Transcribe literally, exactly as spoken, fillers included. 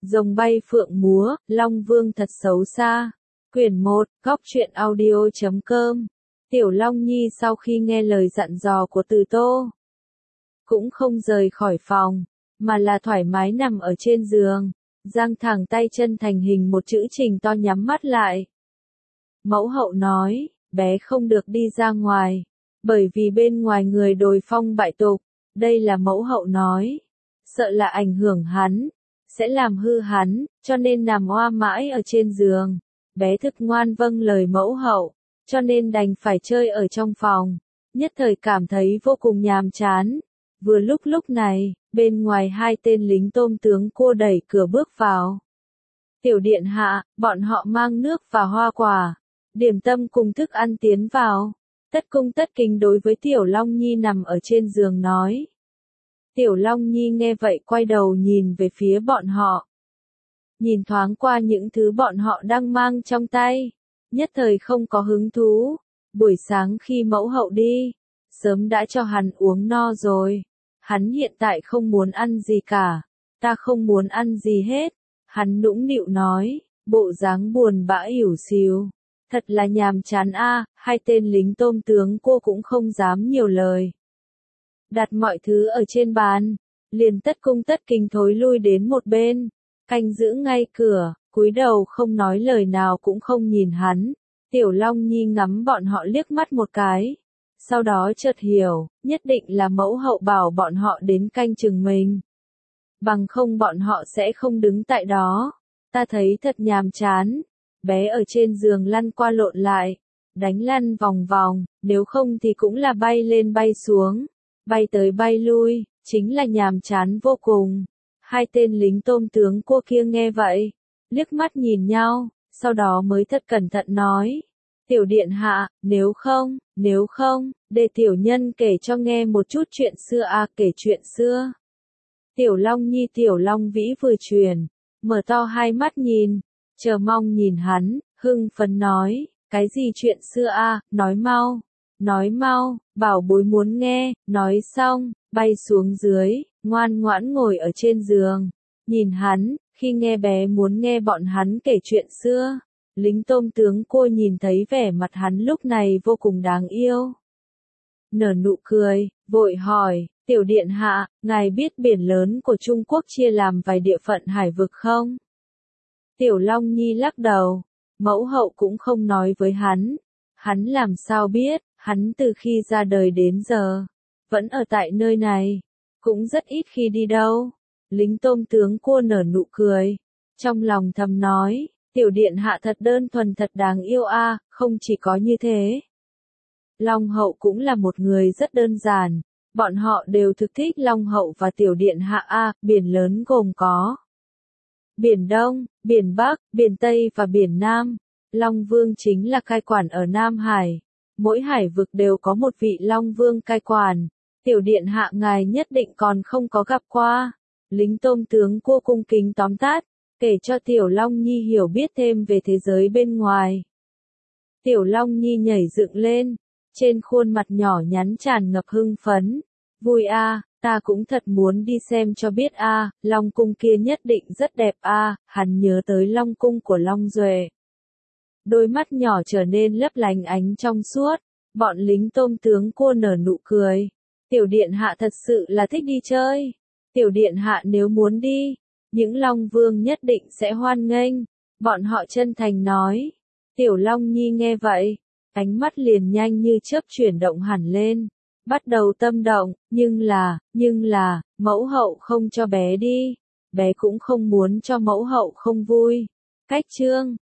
Rồng bay phượng múa, Long Vương thật xấu xa. Quyển một, góc truyện audio chấm com. Tiểu Long Nhi sau khi nghe lời dặn dò của Từ Tô, cũng không rời khỏi phòng, mà là thoải mái nằm ở trên giường, dang thẳng tay chân thành hình một chữ trình to nhắm mắt lại. Mẫu hậu nói, bé không được đi ra ngoài, bởi vì bên ngoài người đồi phong bại tục, đây là mẫu hậu nói, sợ là ảnh hưởng hắn, sẽ làm hư hắn, cho nên nằm oa mãi ở trên giường. Bé thực ngoan vâng lời mẫu hậu, cho nên đành phải chơi ở trong phòng, nhất thời cảm thấy vô cùng nhàm chán. Vừa lúc lúc này, bên ngoài hai tên lính tôm tướng cô đẩy cửa bước vào. Tiểu điện hạ, bọn họ mang nước và hoa quả, điểm tâm cùng thức ăn tiến vào. Tất cung tất kính đối với Tiểu Long Nhi nằm ở trên giường nói. Tiểu Long Nhi nghe vậy quay đầu nhìn về phía bọn họ. Nhìn thoáng qua những thứ bọn họ đang mang trong tay, nhất thời không có hứng thú. Buổi sáng khi mẫu hậu đi, sớm đã cho hắn uống no rồi. Hắn hiện tại không muốn ăn gì cả, ta không muốn ăn gì hết. Hắn nũng nịu nói, bộ dáng buồn bã ỉu xìu. Thật là nhàm chán a. Hai tên lính tôm tướng cô cũng không dám nhiều lời. Đặt mọi thứ ở trên bàn, liền tất cung tất kính thối lui đến một bên, canh giữ ngay cửa, cúi đầu không nói lời nào cũng không nhìn hắn. Tiểu Long Nhi ngắm bọn họ liếc mắt một cái, sau đó chợt hiểu, nhất định là mẫu hậu bảo bọn họ đến canh chừng mình. Bằng không bọn họ sẽ không đứng tại đó. Ta thấy thật nhàm chán. Bé ở trên giường lăn qua lộn lại, đánh lăn vòng vòng, nếu không thì cũng là bay lên bay xuống, bay tới bay lui, chính là nhàm chán vô cùng. Hai tên lính tôm tướng cô kia nghe vậy, liếc mắt nhìn nhau, sau đó mới thật cẩn thận nói. Tiểu điện hạ, nếu không, nếu không, để tiểu nhân kể cho nghe một chút chuyện xưa à, kể chuyện xưa. Tiểu Long Nhi Tiểu Long Vĩ vừa truyền, mở to hai mắt nhìn, chờ mong nhìn hắn, hưng phấn nói, cái gì chuyện xưa à, nói mau, nói mau, bảo bối muốn nghe. Nói xong, bay xuống dưới, ngoan ngoãn ngồi ở trên giường, nhìn hắn. Khi nghe bé muốn nghe bọn hắn kể chuyện xưa, lính tôm tướng cô nhìn thấy vẻ mặt hắn lúc này vô cùng đáng yêu. Nở nụ cười, vội hỏi, tiểu điện hạ, ngài biết biển lớn của Trung Quốc chia làm vài địa phận hải vực không? Tiểu Long Nhi lắc đầu, mẫu hậu cũng không nói với hắn. Hắn làm sao biết, hắn từ khi ra đời đến giờ, vẫn ở tại nơi này, cũng rất ít khi đi đâu. Lính tôm tướng cô nở nụ cười, trong lòng thầm nói, tiểu điện hạ thật đơn thuần thật đáng yêu a. Không chỉ có như thế, Long hậu cũng là một người rất đơn giản, bọn họ đều thực thích Long hậu và tiểu điện hạ a. Biển lớn gồm có Biển Đông, Biển Bắc, Biển Tây và Biển Nam. Long Vương chính là cai quản ở Nam Hải. Mỗi hải vực đều có một vị Long Vương cai quản. Tiểu điện hạ ngài nhất định còn không có gặp qua. Lính tôm tướng cô cung kính tóm tắt, kể cho Tiểu Long Nhi hiểu biết thêm về thế giới bên ngoài. Tiểu Long Nhi nhảy dựng lên, trên khuôn mặt nhỏ nhắn tràn ngập hưng phấn. Vui a, ta cũng thật muốn đi xem cho biết a, Long cung kia nhất định rất đẹp a. Hắn nhớ tới Long cung của Long Duệ. Đôi mắt nhỏ trở nên lấp lánh ánh trong suốt. Bọn lính tôm tướng cô nở nụ cười. Tiểu điện hạ thật sự là thích đi chơi. Tiểu điện hạ nếu muốn đi, những Long Vương nhất định sẽ hoan nghênh. Bọn họ chân thành nói. Tiểu Long Nhi nghe vậy, ánh mắt liền nhanh như chớp chuyển động hẳn lên. Bắt đầu tâm động, nhưng là, nhưng là, mẫu hậu không cho bé đi. Bé cũng không muốn cho mẫu hậu không vui. Cách chương